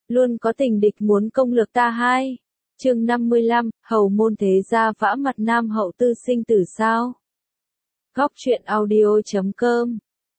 luôn có tình địch muốn công lược ta hai. Chương 55, hầu môn thế gia vã mặt nam hậu tư sinh tử sao? Góc truyện audio.com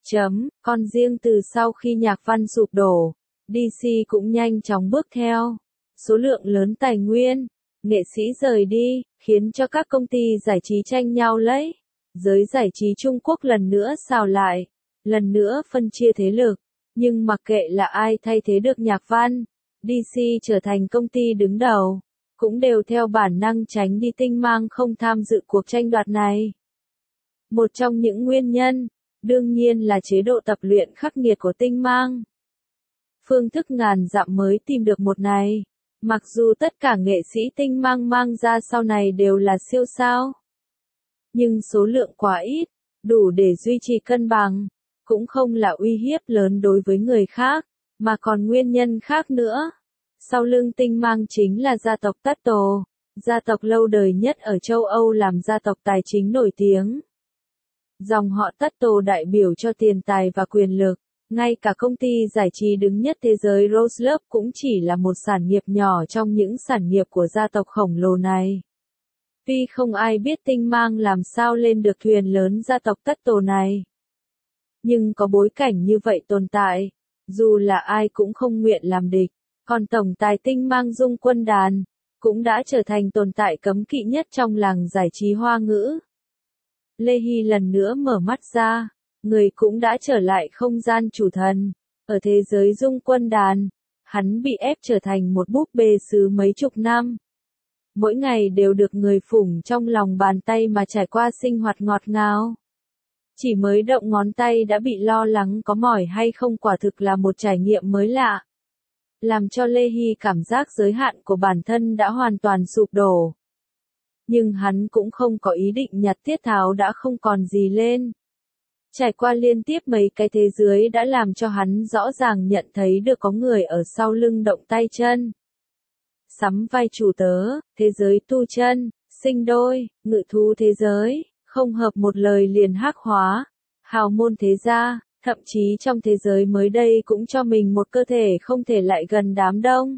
Còn riêng từ sau khi Nhạc Văn sụp đổ, DC cũng nhanh chóng bước theo. Số lượng lớn tài nguyên, nghệ sĩ rời đi, khiến cho các công ty giải trí tranh nhau lấy. Giới giải trí Trung Quốc lần nữa xào lại, lần nữa phân chia thế lực. Nhưng mặc kệ là ai thay thế được Nhạc Văn, DC trở thành công ty đứng đầu, cũng đều theo bản năng tránh đi Tinh Mang không tham dự cuộc tranh đoạt này. Một trong những nguyên nhân, đương nhiên là chế độ tập luyện khắc nghiệt của Tinh Mang. Phương thức ngàn dặm mới tìm được một này. Mặc dù tất cả nghệ sĩ Tinh Mang mang ra sau này đều là siêu sao, nhưng số lượng quá ít, đủ để duy trì cân bằng, cũng không là uy hiếp lớn đối với người khác, mà còn nguyên nhân khác nữa. Sau lưng Tinh Mang chính là gia tộc Tất Tồ, gia tộc lâu đời nhất ở châu Âu, làm gia tộc tài chính nổi tiếng. Dòng họ Tất Tồ đại biểu cho tiền tài và quyền lực, ngay cả công ty giải trí đứng nhất thế giới Rose Love cũng chỉ là một sản nghiệp nhỏ trong những sản nghiệp của gia tộc khổng lồ này. Tuy không ai biết Tinh Mang làm sao lên được thuyền lớn gia tộc Tất Tồ này, nhưng có bối cảnh như vậy tồn tại, dù là ai cũng không nguyện làm địch. Còn tổng tài Tinh Mang Dung Quân Đàn cũng đã trở thành tồn tại cấm kỵ nhất trong làng giải trí Hoa ngữ. Lê Hy lần nữa mở mắt ra, người cũng đã trở lại không gian chủ thần. Ở thế giới Dung Quân Đàn, hắn bị ép trở thành một búp bê sứ mấy chục năm. Mỗi ngày đều được người phủng trong lòng bàn tay mà trải qua sinh hoạt ngọt ngào. Chỉ mới động ngón tay đã bị lo lắng có mỏi hay không, quả thực là một trải nghiệm mới lạ. Làm cho Lê Hy cảm giác giới hạn của bản thân đã hoàn toàn sụp đổ. Nhưng hắn cũng không có ý định nhặt tiết tháo đã không còn gì lên. Trải qua liên tiếp mấy cái thế giới đã làm cho hắn rõ ràng nhận thấy được có người ở sau lưng động tay chân. Sắm vai chủ tớ, thế giới tu chân, sinh đôi, ngự thú thế giới, không hợp một lời liền hắc hóa, hào môn thế gia. Thậm chí trong thế giới mới đây cũng cho mình một cơ thể không thể lại gần đám đông.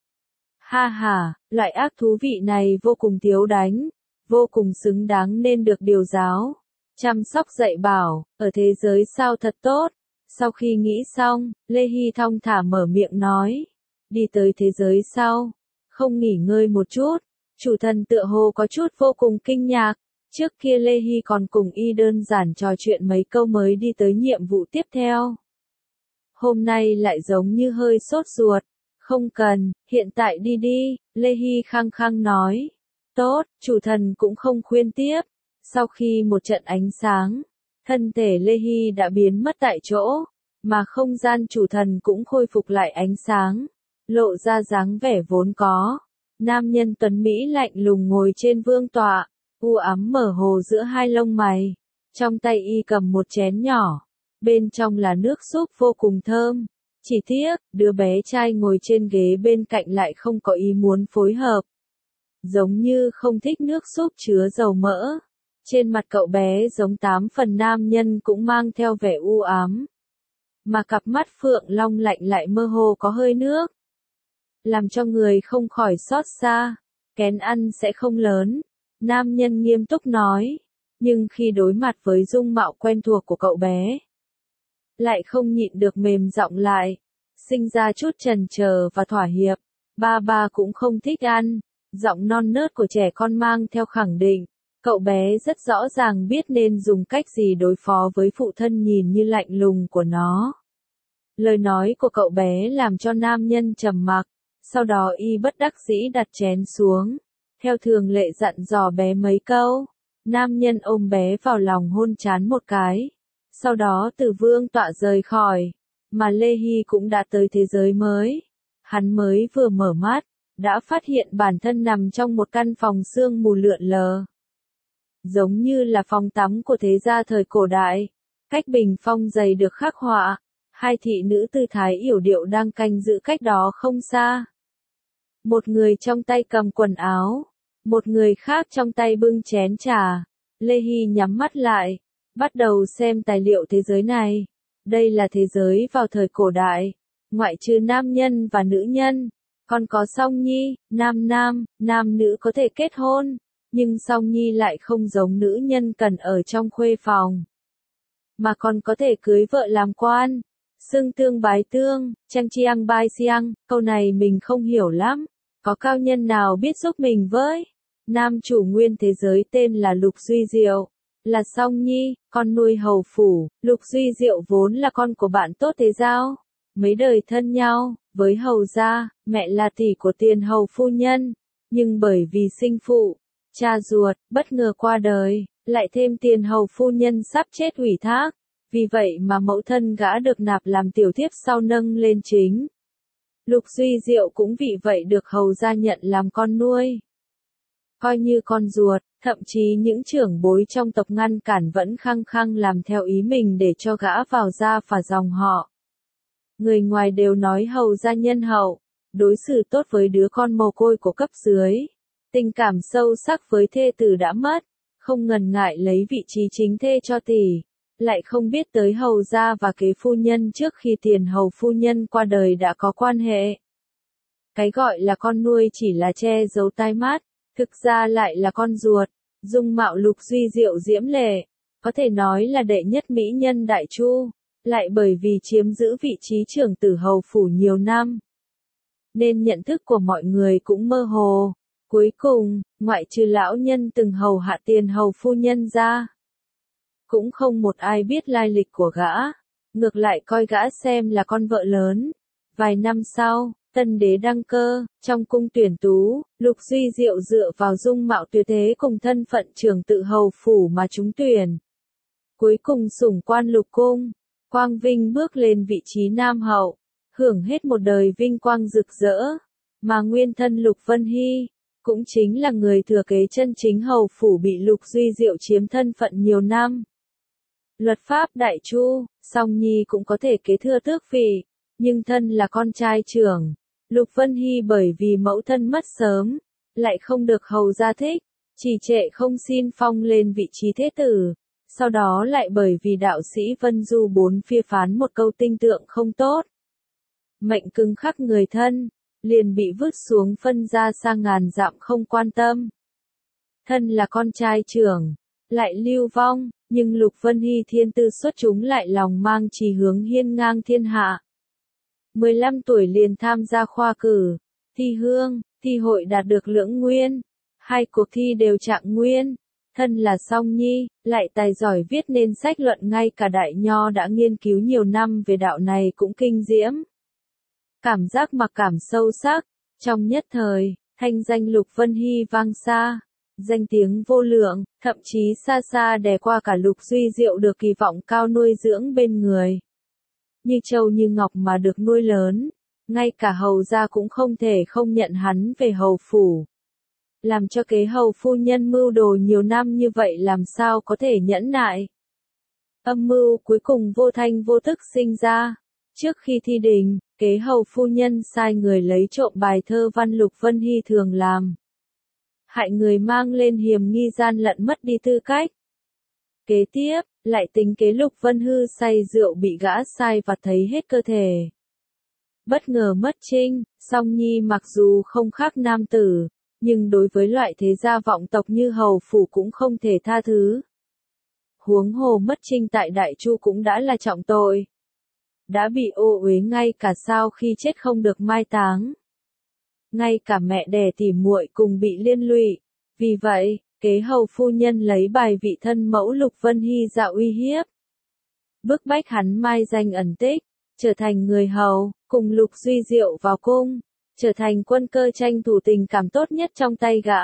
Ha ha, loại ác thú vị này vô cùng thiếu đánh, vô cùng xứng đáng nên được điều giáo, chăm sóc dạy bảo, ở thế giới sao thật tốt. Sau khi nghĩ xong, Lê Hy thong thả mở miệng nói, đi tới thế giới sau, không nghỉ ngơi một chút. Chủ thần tựa hồ có chút vô cùng kinh ngạc. Trước kia Lê Hy còn cùng y đơn giản trò chuyện mấy câu mới đi tới nhiệm vụ tiếp theo. Hôm nay lại giống như hơi sốt ruột. Không cần, hiện tại đi đi, Lê Hy khăng khăng nói. Tốt, chủ thần cũng không khuyên tiếp. Sau khi một trận ánh sáng, thân thể Lê Hy đã biến mất tại chỗ, mà không gian chủ thần cũng khôi phục lại ánh sáng, lộ ra dáng vẻ vốn có. Nam nhân tuấn Mỹ lạnh lùng ngồi trên vương tọa, u ám mở hồ giữa hai lông mày. Trong tay y cầm một chén nhỏ, bên trong là nước súp vô cùng thơm. Chỉ tiếc, đứa bé trai ngồi trên ghế bên cạnh lại không có ý muốn phối hợp. Giống như không thích nước súp chứa dầu mỡ. Trên mặt cậu bé giống 8 phần nam nhân cũng mang theo vẻ u ám. Mà cặp mắt phượng long lạnh lại mơ hồ có hơi nước. Làm cho người không khỏi xót xa. Kén ăn sẽ không lớn. Nam nhân nghiêm túc nói, nhưng khi đối mặt với dung mạo quen thuộc của cậu bé, lại không nhịn được mềm giọng lại, sinh ra chút chần chờ và thỏa hiệp. Ba cũng không thích ăn, giọng non nớt của trẻ con mang theo khẳng định, cậu bé rất rõ ràng biết nên dùng cách gì đối phó với phụ thân nhìn như lạnh lùng của nó. Lời nói của cậu bé làm cho nam nhân trầm mặc, sau đó y bất đắc dĩ đặt chén xuống. Theo thường lệ dặn dò bé mấy câu, nam nhân ôm bé vào lòng hôn trán một cái. Sau đó từ vương tọa rời khỏi, mà Lê Hy cũng đã tới thế giới mới. Hắn mới vừa mở mắt, đã phát hiện bản thân nằm trong một căn phòng sương mù lượn lờ. Giống như là phòng tắm của thế gia thời cổ đại. Cách bình phong dày được khắc họa, hai thị nữ tư thái yểu điệu đang canh giữ cách đó không xa. Một người trong tay cầm quần áo, một người khác trong tay bưng chén trà. Lê Hy nhắm mắt lại, bắt đầu xem tài liệu thế giới này. Đây là thế giới vào thời cổ đại, ngoại trừ nam nhân và nữ nhân, còn có song nhi, nam nữ có thể kết hôn, nhưng song nhi lại không giống nữ nhân cần ở trong khuê phòng, mà còn có thể cưới vợ làm quan. Xưng tương bái tương, chang chiang bai xiang, câu này mình không hiểu lắm, có cao nhân nào biết giúp mình với? Nam chủ nguyên thế giới tên là Lục Duy Diệu, là song nhi, con nuôi hầu phủ. Lục Duy Diệu vốn là con của bạn tốt thế giao, mấy đời thân nhau, với hầu gia, mẹ là tỷ của tiền hầu phu nhân, nhưng bởi vì sinh phụ, cha ruột, bất ngờ qua đời, lại thêm tiền hầu phu nhân sắp chết ủy thác, vì vậy mà mẫu thân gã được nạp làm tiểu thiếp sau nâng lên chính. Lục Duy Diệu cũng vì vậy được hầu gia nhận làm con nuôi, coi như con ruột, thậm chí những trưởng bối trong tộc ngăn cản vẫn khăng khăng làm theo ý mình để cho gã vào gia phả dòng họ. Người ngoài đều nói hầu gia nhân hậu, đối xử tốt với đứa con mồ côi của cấp dưới, tình cảm sâu sắc với thê tử đã mất, không ngần ngại lấy vị trí chính thê cho tỷ, lại không biết tới hầu gia và kế phu nhân trước khi tiền hầu phu nhân qua đời đã có quan hệ. Cái gọi là con nuôi chỉ là che giấu tai mắt, thực ra lại là con ruột. Dung mạo Lục Duy Diệu diễm lệ, có thể nói là đệ nhất mỹ nhân Đại Chu, lại bởi vì chiếm giữ vị trí trưởng tử hầu phủ nhiều năm, nên nhận thức của mọi người cũng mơ hồ. Cuối cùng, ngoại trừ lão nhân từng hầu hạ tiền hầu phu nhân ra, cũng không một ai biết lai lịch của gã, ngược lại coi gã xem là con vợ lớn. Vài năm sau, tân đế đăng cơ, trong cung tuyển tú, Lục Duy Diệu dựa vào dung mạo tuyệt thế cùng thân phận trưởng tự hầu phủ mà trúng tuyển. Cuối cùng sủng quan lục cung, quang vinh bước lên vị trí nam hậu, hưởng hết một đời vinh quang rực rỡ, mà nguyên thân Lục Vân Hy, cũng chính là người thừa kế chân chính hầu phủ bị Lục Duy Diệu chiếm thân phận nhiều năm. Luật pháp Đại Chu, song nhi cũng có thể kế thừa tước vị, nhưng thân là con trai trưởng. Lục Vân Hy bởi vì mẫu thân mất sớm, lại không được hầu gia thích, trì trệ không xin phong lên vị trí thế tử. Sau đó lại bởi vì đạo sĩ Vân Du bốn phê phán một câu tinh tượng không tốt, mệnh cứng khắc người thân, liền bị vứt xuống phân gia sang ngàn dặm không quan tâm. Thân là con trai trưởng, lại lưu vong, nhưng Lục Vân Hy thiên tư xuất chúng lại lòng mang chí hướng hiên ngang thiên hạ. 15 tuổi liền tham gia khoa cử, thi hương, thi hội đạt được lưỡng nguyên, 2 cuộc thi đều trạng nguyên. Thân là song nhi, lại tài giỏi viết nên sách luận, ngay cả Đại Nho đã nghiên cứu nhiều năm về đạo này cũng kinh diễm. Cảm giác mặc cảm sâu sắc, trong nhất thời, thanh danh Lục Vân Hy vang xa, danh tiếng vô lượng, thậm chí xa xa đè qua cả Lục Duy Diệu được kỳ vọng cao nuôi dưỡng bên người. Như châu như ngọc mà được nuôi lớn, ngay cả hầu gia cũng không thể không nhận hắn về hầu phủ. Làm cho kế hầu phu nhân mưu đồ nhiều năm như vậy làm sao có thể nhẫn nại. Âm mưu cuối cùng vô thanh vô tức sinh ra. Trước khi thi đình, kế hầu phu nhân sai người lấy trộm bài thơ văn Lục Vân Hy thường làm, hại người mang lên hiềm nghi gian lận mất đi tư cách. Kế tiếp, lại tính kế Lục Vân Hư say rượu bị gã sai vặt thấy hết cơ thể. Bất ngờ mất trinh, song nhi mặc dù không khác nam tử, nhưng đối với loại thế gia vọng tộc như hầu phủ cũng không thể tha thứ. Huống hồ mất trinh tại Đại Chu cũng đã là trọng tội. Đã bị ô uế ngay cả sau khi chết không được mai táng. Ngay cả mẹ đẻ tỉ muội cùng bị liên lụy. Vì vậy, kế hầu phu nhân lấy bài vị thân mẫu Lục Vân Hy ra uy hiếp, bức bách hắn mai danh ẩn tích, trở thành người hầu, cùng Lục Duy Diệu vào cung, trở thành quân cơ tranh thủ tình cảm tốt nhất trong tay gã.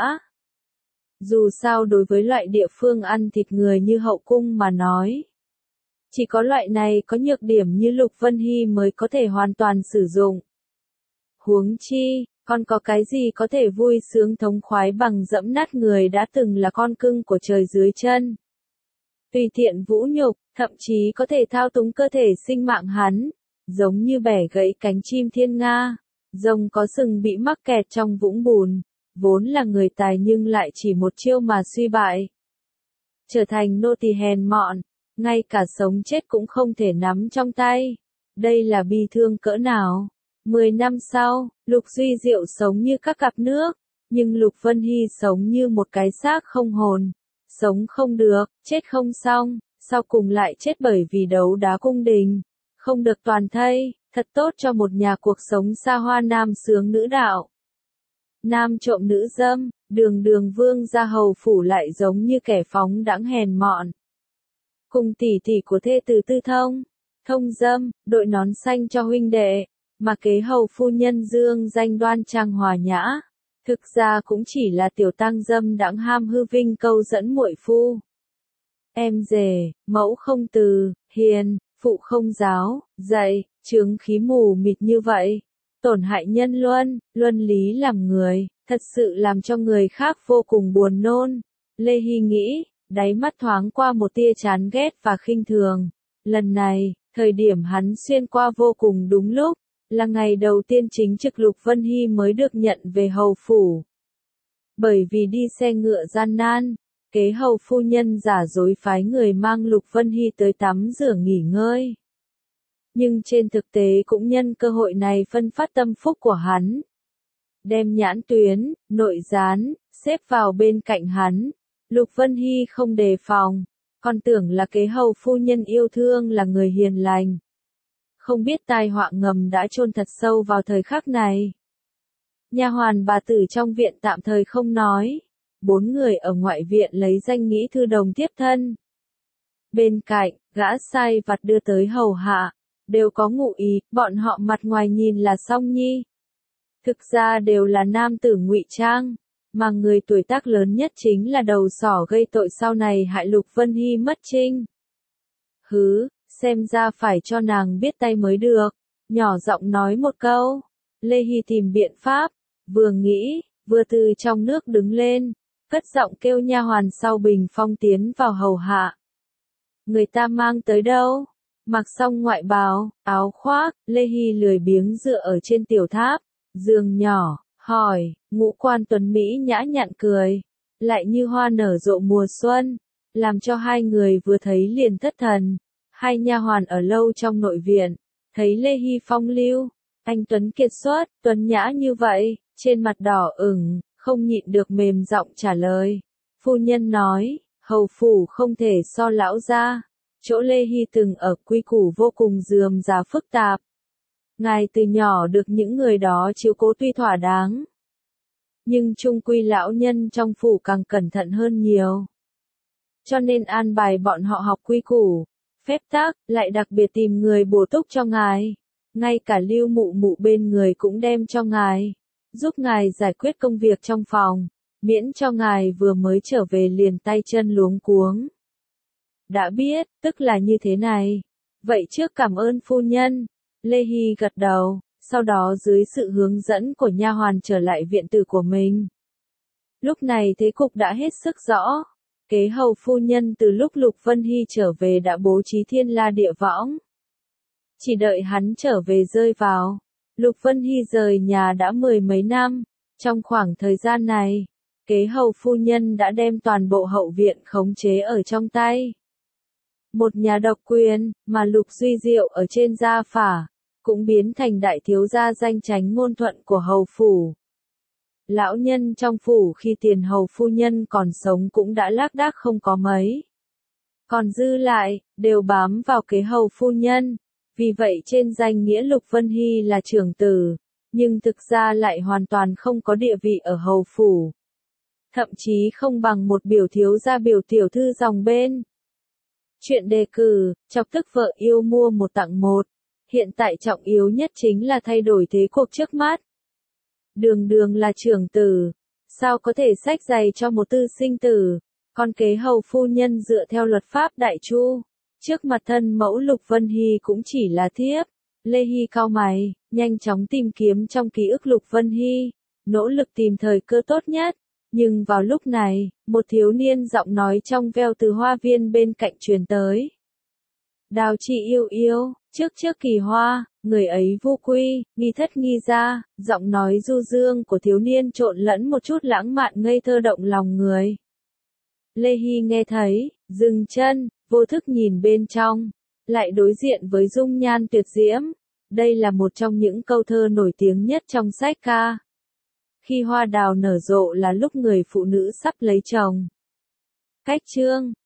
Dù sao đối với loại địa phương ăn thịt người như hậu cung mà nói, chỉ có loại này có nhược điểm như Lục Vân Hy mới có thể hoàn toàn sử dụng. Huống chi, còn có cái gì có thể vui sướng thống khoái bằng dẫm nát người đã từng là con cưng của trời dưới chân. Tùy tiện vũ nhục, thậm chí có thể thao túng cơ thể sinh mạng hắn, giống như bẻ gãy cánh chim thiên nga, rồng có sừng bị mắc kẹt trong vũng bùn, vốn là người tài nhưng lại chỉ một chiêu mà suy bại. Trở thành nô tỳ hèn mọn, ngay cả sống chết cũng không thể nắm trong tay. Đây là bi thương cỡ nào? 10 năm sau, Lục Duy Diệu sống như các cặp nước, nhưng Lục Vân Hy sống như một cái xác không hồn. Sống không được, chết không xong, sau cùng lại chết bởi vì đấu đá cung đình. Không được toàn thây, thật tốt cho một nhà cuộc sống xa hoa nam sướng nữ đạo. Nam trộm nữ dâm, đường đường vương gia hầu phủ lại giống như kẻ phóng đãng hèn mọn. Cùng tỷ tỷ của thê tử Tư Thông, thông dâm, đội nón xanh cho huynh đệ, mà kế hầu phu nhân dương danh đoan trang hòa nhã. Thực ra cũng chỉ là tiểu tăng dâm đãng ham hư vinh câu dẫn muội phu. Em rể, mẫu không từ, hiền, phụ không giáo, dạy, chướng khí mù mịt như vậy. Tổn hại nhân luân, luân lý làm người, thật sự làm cho người khác vô cùng buồn nôn. Lê Hy nghĩ, đáy mắt thoáng qua một tia chán ghét và khinh thường. Lần này, thời điểm hắn xuyên qua vô cùng đúng lúc, là ngày đầu tiên chính trực Lục Vân Hy mới được nhận về hầu phủ. Bởi vì đi xe ngựa gian nan, kế hầu phu nhân giả dối phái người mang Lục Vân Hy tới tắm rửa nghỉ ngơi. Nhưng trên thực tế cũng nhân cơ hội này phân phát tâm phúc của hắn. Đem nhãn tuyến, nội gián, xếp vào bên cạnh hắn. Lục Vân Hy không đề phòng, còn tưởng là kế hầu phu nhân yêu thương là người hiền lành. Không biết tai họa ngầm đã chôn thật sâu vào thời khắc này. Nha hoàn bà tử trong viện tạm thời không nói. 4 người ở ngoại viện lấy danh nghĩa thư đồng tiếp thân. Bên cạnh, gã sai vặt đưa tới hầu hạ, đều có ngụ ý, bọn họ mặt ngoài nhìn là song nhi. Thực ra đều là nam tử ngụy trang, mà người tuổi tác lớn nhất chính là đầu sỏ gây tội sau này hại Lục Vân Hy mất trinh. Hứ, xem ra phải cho nàng biết tay mới được, nhỏ giọng nói một câu. Lê Hy tìm biện pháp, vừa nghĩ, vừa từ trong nước đứng lên, cất giọng kêu nha hoàn sau bình phong tiến vào hầu hạ. Người ta mang tới đâu? Mặc xong ngoại bào, áo khoác, Lê Hy lười biếng dựa ở trên tiểu tháp, giường nhỏ, hỏi, ngũ quan tuấn Mỹ nhã nhặn cười, lại như hoa nở rộ mùa xuân, làm cho hai người vừa thấy liền thất thần. Hai nha hoàn ở lâu trong nội viện, thấy Lê Hy phong lưu, anh tuấn kiệt xuất, tuấn nhã như vậy, trên mặt đỏ ửng, không nhịn được mềm giọng trả lời. Phu nhân nói, hầu phủ không thể so lão gia. Chỗ Lê Hy từng ở quy củ vô cùng rườm rà phức tạp. Ngài từ nhỏ được những người đó chiếu cố tuy thỏa đáng. Nhưng chung quy lão nhân trong phủ càng cẩn thận hơn nhiều. Cho nên an bài bọn họ học quy củ, phép tắc, lại đặc biệt tìm người bổ túc cho ngài. Ngay cả Lưu mụ mụ bên người cũng đem cho ngài, giúp ngài giải quyết công việc trong phòng, miễn cho ngài vừa mới trở về liền tay chân luống cuống. Đã biết, tức là như thế này. Vậy trước cảm ơn phu nhân. Lê Hy gật đầu, sau đó dưới sự hướng dẫn của nha hoàn trở lại viện tử của mình. Lúc này thế cục đã hết sức rõ. Kế hầu phu nhân từ lúc Lục Vân Hy trở về đã bố trí thiên la địa võng. Chỉ đợi hắn trở về rơi vào. Lục Vân Hy rời nhà đã 10 mấy năm. Trong khoảng thời gian này, kế hầu phu nhân đã đem toàn bộ hậu viện khống chế ở trong tay. Một nhà độc quyền, mà Lục Duy Diệu ở trên gia phả, cũng biến thành đại thiếu gia danh chánh ngôn thuận của hầu phủ. Lão nhân trong phủ khi tiền hầu phu nhân còn sống cũng đã lác đác không có mấy. Còn dư lại, đều bám vào kế hầu phu nhân. Vì vậy trên danh nghĩa Lục Vân Hy là trưởng tử, nhưng thực ra lại hoàn toàn không có địa vị ở hầu phủ. Thậm chí không bằng một biểu thiếu gia biểu tiểu thư dòng bên. Chuyện đề cử, chọc tức vợ yêu mua một tặng một. Hiện tại trọng yếu nhất chính là thay đổi thế cuộc trước mắt. Đường đường là trưởng tử, sao có thể xách giày cho một tư sinh tử, con kế hầu phu nhân dựa theo luật pháp đại chu. Trước mặt thân mẫu Lục Vân Hy cũng chỉ là thiếp. Lê Hy cau mày, nhanh chóng tìm kiếm trong ký ức Lục Vân Hy, nỗ lực tìm thời cơ tốt nhất. Nhưng vào lúc này, một thiếu niên giọng nói trong veo từ hoa viên bên cạnh truyền tới. Đào chị yêu yêu, trước kỳ hoa, người ấy vô quy, nghi thất nghi ra, giọng nói du dương của thiếu niên trộn lẫn một chút lãng mạn ngây thơ động lòng người. Lê Hy nghe thấy, dừng chân, vô thức nhìn bên trong. lại đối diện với dung nhan tuyệt diễm. Đây là một trong những câu thơ nổi tiếng nhất trong sách ca. Khi hoa đào nở rộ là lúc người phụ nữ sắp lấy chồng. Cách chương